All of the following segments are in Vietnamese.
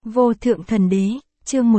Vô thượng thần đế, chương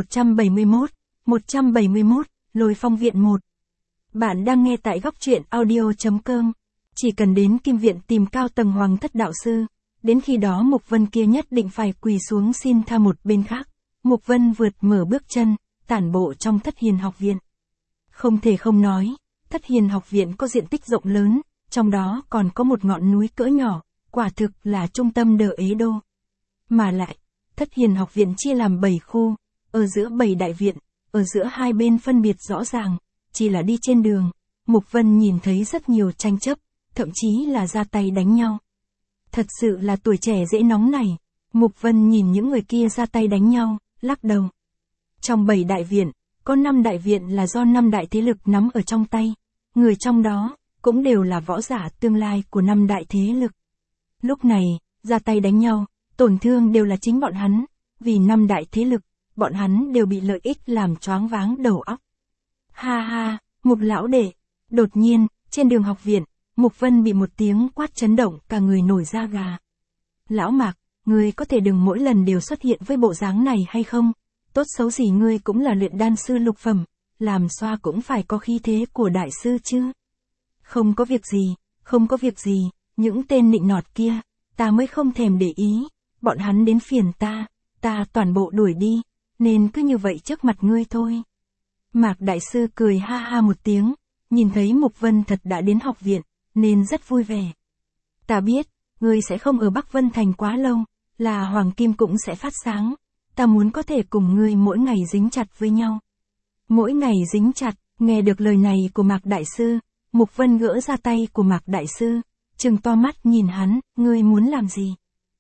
171, Lôi Phong Viện 1. Bạn đang nghe tại góc truyện audio.com. Chỉ cần đến Kim Viện tìm cao tầng Hoàng Thất Đạo Sư, đến khi đó Mục Vân kia nhất định phải quỳ xuống xin tha một bên khác. Mục Vân vượt mở bước chân, tản bộ trong Thất Hiền Học Viện. Không thể không nói, Thất Hiền Học Viện có diện tích rộng lớn, trong đó còn có một ngọn núi cỡ nhỏ, quả thực là trung tâm Đờ Ế Đô. Mà lại, Thất Hiền Học Viện chia làm 7 khu, ở giữa 7 đại viện, ở giữa hai bên phân biệt rõ ràng, chỉ là đi trên đường, Mục Vân nhìn thấy rất nhiều tranh chấp, thậm chí là ra tay đánh nhau. Thật sự là tuổi trẻ dễ nóng này, Mục Vân nhìn những người kia ra tay đánh nhau, lắc đầu. Trong 7 đại viện, có 5 đại viện là do 5 đại thế lực nắm ở trong tay, người trong đó, cũng đều là võ giả tương lai của 5 đại thế lực. Lúc này, ra tay đánh nhau, tổn thương đều là chính bọn hắn, vì 5 đại thế lực, bọn hắn đều bị lợi ích làm choáng váng đầu óc. Ha ha, Mục lão đệ. Đột nhiên, trên đường học viện, Mục Vân bị một tiếng quát chấn động cả người nổi da gà. Lão Mạc, ngươi có thể đừng mỗi lần đều xuất hiện với bộ dáng này hay không? Tốt xấu gì ngươi cũng là luyện đan sư lục phẩm, làm xoa cũng phải có khí thế của đại sư chứ. Không có việc gì, những tên nịnh nọt kia, ta mới không thèm để ý, bọn hắn đến phiền ta toàn bộ đuổi đi, nên cứ như vậy trước mặt ngươi thôi. Mạc đại sư cười ha ha một tiếng, nhìn thấy Mục Vân thật đã đến học viện, nên rất vui vẻ. Ta biết, ngươi sẽ không ở Bắc Vân Thành quá lâu, là Hoàng Kim cũng sẽ phát sáng, ta muốn có thể cùng ngươi mỗi ngày dính chặt với nhau. Mỗi ngày dính chặt, nghe được lời này của Mạc đại sư, Mục Vân gỡ ra tay của Mạc đại sư, trừng to mắt nhìn hắn, ngươi muốn làm gì?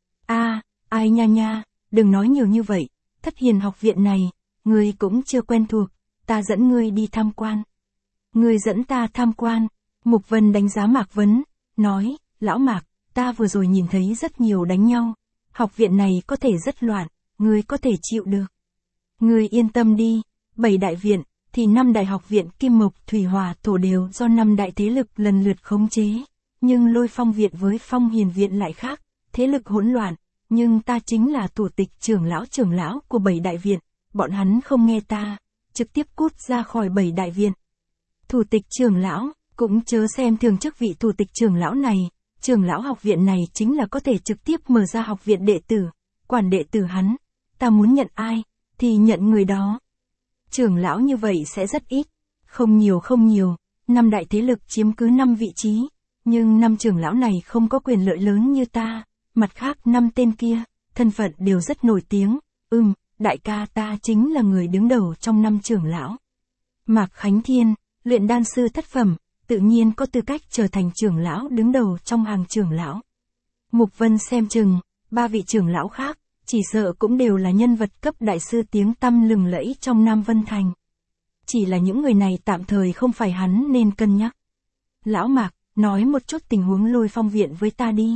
Ai nha, đừng nói nhiều như vậy, Thất Hiền Học Viện này, ngươi cũng chưa quen thuộc, ta dẫn ngươi đi tham quan. Ngươi dẫn ta tham quan, Mục Vân đánh giá Mạc Vấn, nói, lão Mạc, ta vừa rồi nhìn thấy rất nhiều đánh nhau, học viện này có thể rất loạn, ngươi có thể chịu được. Ngươi yên tâm đi, 7 đại viện, thì 5 đại học viện Kim Mộc Thủy Hỏa Thổ đều do 5 đại thế lực lần lượt khống chế, nhưng Lôi Phong Viện với Phong Hiền Viện lại khác, thế lực hỗn loạn, nhưng ta chính là thủ tịch trưởng lão của 7 đại viện, bọn hắn không nghe ta, trực tiếp cút ra khỏi 7 đại viện. Thủ tịch trưởng lão, cũng chớ xem thường chức vị thủ tịch trưởng lão này, trưởng lão học viện này chính là có thể trực tiếp mở ra học viện đệ tử, quản đệ tử hắn, ta muốn nhận ai, thì nhận người đó. Trưởng lão như vậy sẽ rất ít, không nhiều, 5 đại thế lực chiếm cứ 5 vị trí, nhưng 5 trưởng lão này không có quyền lợi lớn như ta, mặt khác 5 tên kia, thân phận đều rất nổi tiếng, đại ca ta chính là người đứng đầu trong 5 trưởng lão. Mạc Khánh Thiên, luyện đan sư thất phẩm, tự nhiên có tư cách trở thành trưởng lão đứng đầu trong hàng trưởng lão. Mục Vân xem chừng, 3 vị trưởng lão khác, chỉ sợ cũng đều là nhân vật cấp đại sư tiếng tăm lừng lẫy trong Nam Vân Thành. Chỉ là những người này tạm thời không phải hắn nên cân nhắc. Lão Mạc, nói một chút tình huống Lôi Phong Viện với ta đi.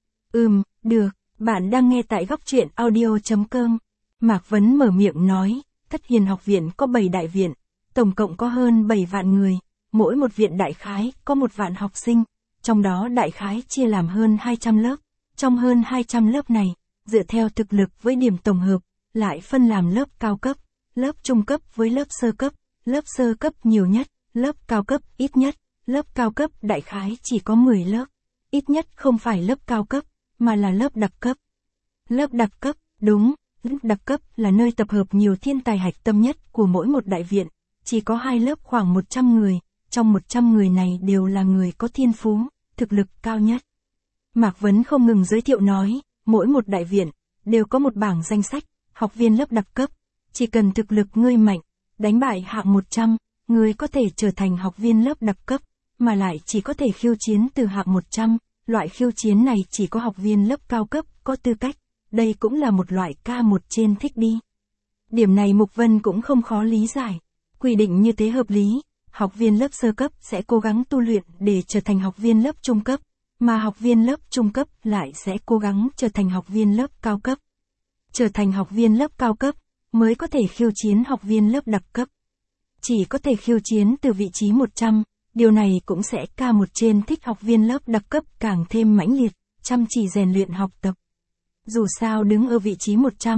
Được, bạn đang nghe tại góc truyện audio.com. Mạc Vấn mở miệng nói, Thất Hiền Học Viện có 7 đại viện, tổng cộng có hơn 7 vạn người, mỗi một viện đại khái có 1 vạn học sinh, trong đó đại khái chia làm hơn 200 lớp, trong hơn 200 lớp này, dựa theo thực lực với điểm tổng hợp, lại phân làm lớp cao cấp, lớp trung cấp với lớp sơ cấp nhiều nhất, lớp cao cấp ít nhất, lớp cao cấp đại khái chỉ có 10 lớp, ít nhất không phải lớp cao cấp, mà là lớp đặc cấp. Lớp đặc cấp, đúng, lớp đặc cấp là nơi tập hợp nhiều thiên tài hạch tâm nhất của mỗi một đại viện, chỉ có 2 lớp khoảng 100 người, trong 100 người này đều là người có thiên phú, thực lực cao nhất. Mạc Vấn không ngừng giới thiệu nói, mỗi một đại viện, đều có một bảng danh sách, học viên lớp đặc cấp, chỉ cần thực lực ngươi mạnh, đánh bại hạng 100, ngươi có thể trở thành học viên lớp đặc cấp, mà lại chỉ có thể khiêu chiến từ hạng 100, loại khiêu chiến này chỉ có học viên lớp cao cấp có tư cách, đây cũng là một loại K1 trên thích đi. Điểm này Mục Vân cũng không khó lý giải, quy định như thế hợp lý, học viên lớp sơ cấp sẽ cố gắng tu luyện để trở thành học viên lớp trung cấp, mà học viên lớp trung cấp lại sẽ cố gắng trở thành học viên lớp cao cấp. Trở thành học viên lớp cao cấp, mới có thể khiêu chiến học viên lớp đặc cấp. Chỉ có thể khiêu chiến từ vị trí 100, điều này cũng sẽ K1 trên thích học viên lớp đặc cấp càng thêm mãnh liệt, chăm chỉ rèn luyện học tập. Dù sao đứng ở vị trí 100,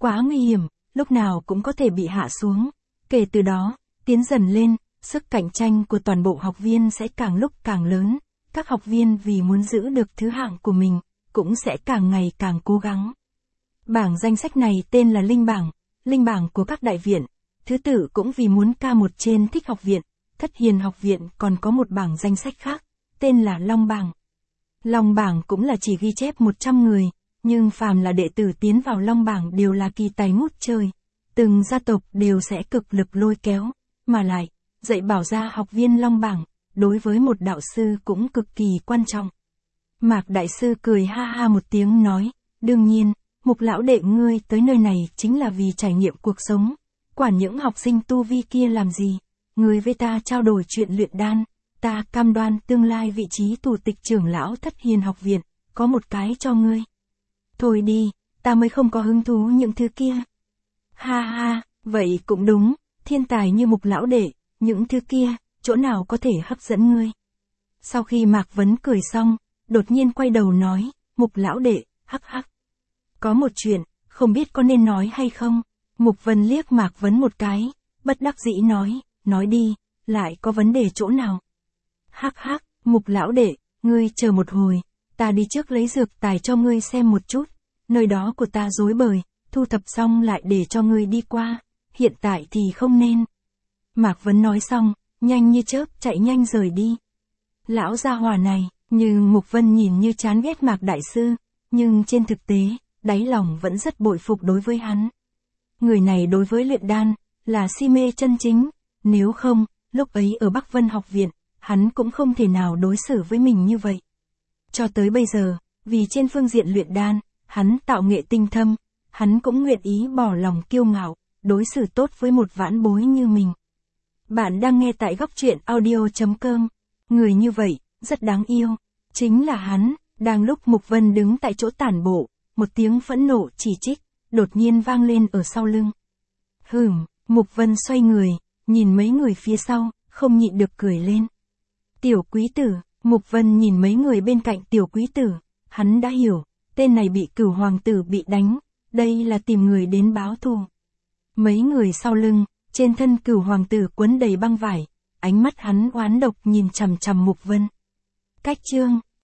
quá nguy hiểm, lúc nào cũng có thể bị hạ xuống. Kể từ đó, tiến dần lên, sức cạnh tranh của toàn bộ học viên sẽ càng lúc càng lớn. Các học viên vì muốn giữ được thứ hạng của mình, cũng sẽ càng ngày càng cố gắng. Bảng danh sách này tên là linh bảng của các đại viện. Thứ tự cũng vì muốn K1 trên Thích học viện, Thất Hiền học viện còn có một bảng danh sách khác, tên là Long bảng. Long bảng cũng là chỉ ghi chép 100 người, nhưng phàm là đệ tử tiến vào Long bảng đều là kỳ tài ngút trời. Từng gia tộc đều sẽ cực lực lôi kéo, mà lại, dạy bảo ra học viên Long bảng, đối với một đạo sư cũng cực kỳ quan trọng. Mạc đại sư cười ha ha một tiếng nói, đương nhiên, Mục lão đệ ngươi tới nơi này chính là vì trải nghiệm cuộc sống. Quản những học sinh tu vi kia làm gì? Ngươi với ta trao đổi chuyện luyện đan, ta cam đoan tương lai vị trí thủ tịch trưởng lão Thất Hiền học viện, có một cái cho ngươi. Thôi đi, ta mới không có hứng thú những thứ kia. Ha ha, vậy cũng đúng, thiên tài như Mục lão đệ, những thứ kia, chỗ nào có thể hấp dẫn ngươi. Sau khi Mạc Vấn cười xong, đột nhiên quay đầu nói, Mục lão đệ, hắc hắc. Có một chuyện, không biết có nên nói hay không. Mục Vân liếc Mạc Vấn một cái, bất đắc dĩ nói đi, lại có vấn đề chỗ nào. Hắc hắc, Mục lão đệ, ngươi chờ một hồi, ta đi trước lấy dược tài cho ngươi xem một chút, nơi đó của ta rối bời, thu thập xong lại để cho ngươi đi qua, hiện tại thì không nên. Mạc Vấn nói xong, nhanh như chớp chạy nhanh rời đi. Lão gia hỏa này, nhưng Mục Vân nhìn như chán ghét Mạc đại sư, nhưng trên thực tế, đáy lòng vẫn rất bội phục đối với hắn. Người này đối với luyện đan, là si mê chân chính, nếu không, lúc ấy ở Bắc Vân học viện, hắn cũng không thể nào đối xử với mình như vậy. Cho tới bây giờ, vì trên phương diện luyện đan, hắn tạo nghệ tinh thâm, hắn cũng nguyện ý bỏ lòng kiêu ngạo, đối xử tốt với một vãn bối như mình. Bạn đang nghe tại Góc Truyện Audio.com. Người như vậy, rất đáng yêu. Chính là hắn, đang lúc Mục Vân đứng tại chỗ tản bộ, một tiếng phẫn nộ chỉ trích, đột nhiên vang lên ở sau lưng. Mục Vân xoay người, nhìn mấy người phía sau, không nhịn được cười lên. Tiểu quý tử, Mục Vân nhìn mấy người bên cạnh tiểu quý tử, hắn đã hiểu, tên này bị Cửu hoàng tử bị đánh, đây là tìm người đến báo thù. Mấy người sau lưng, trên thân Cửu hoàng tử quấn đầy băng vải, ánh mắt hắn oán độc nhìn chằm chằm Mục Vân. Cách chương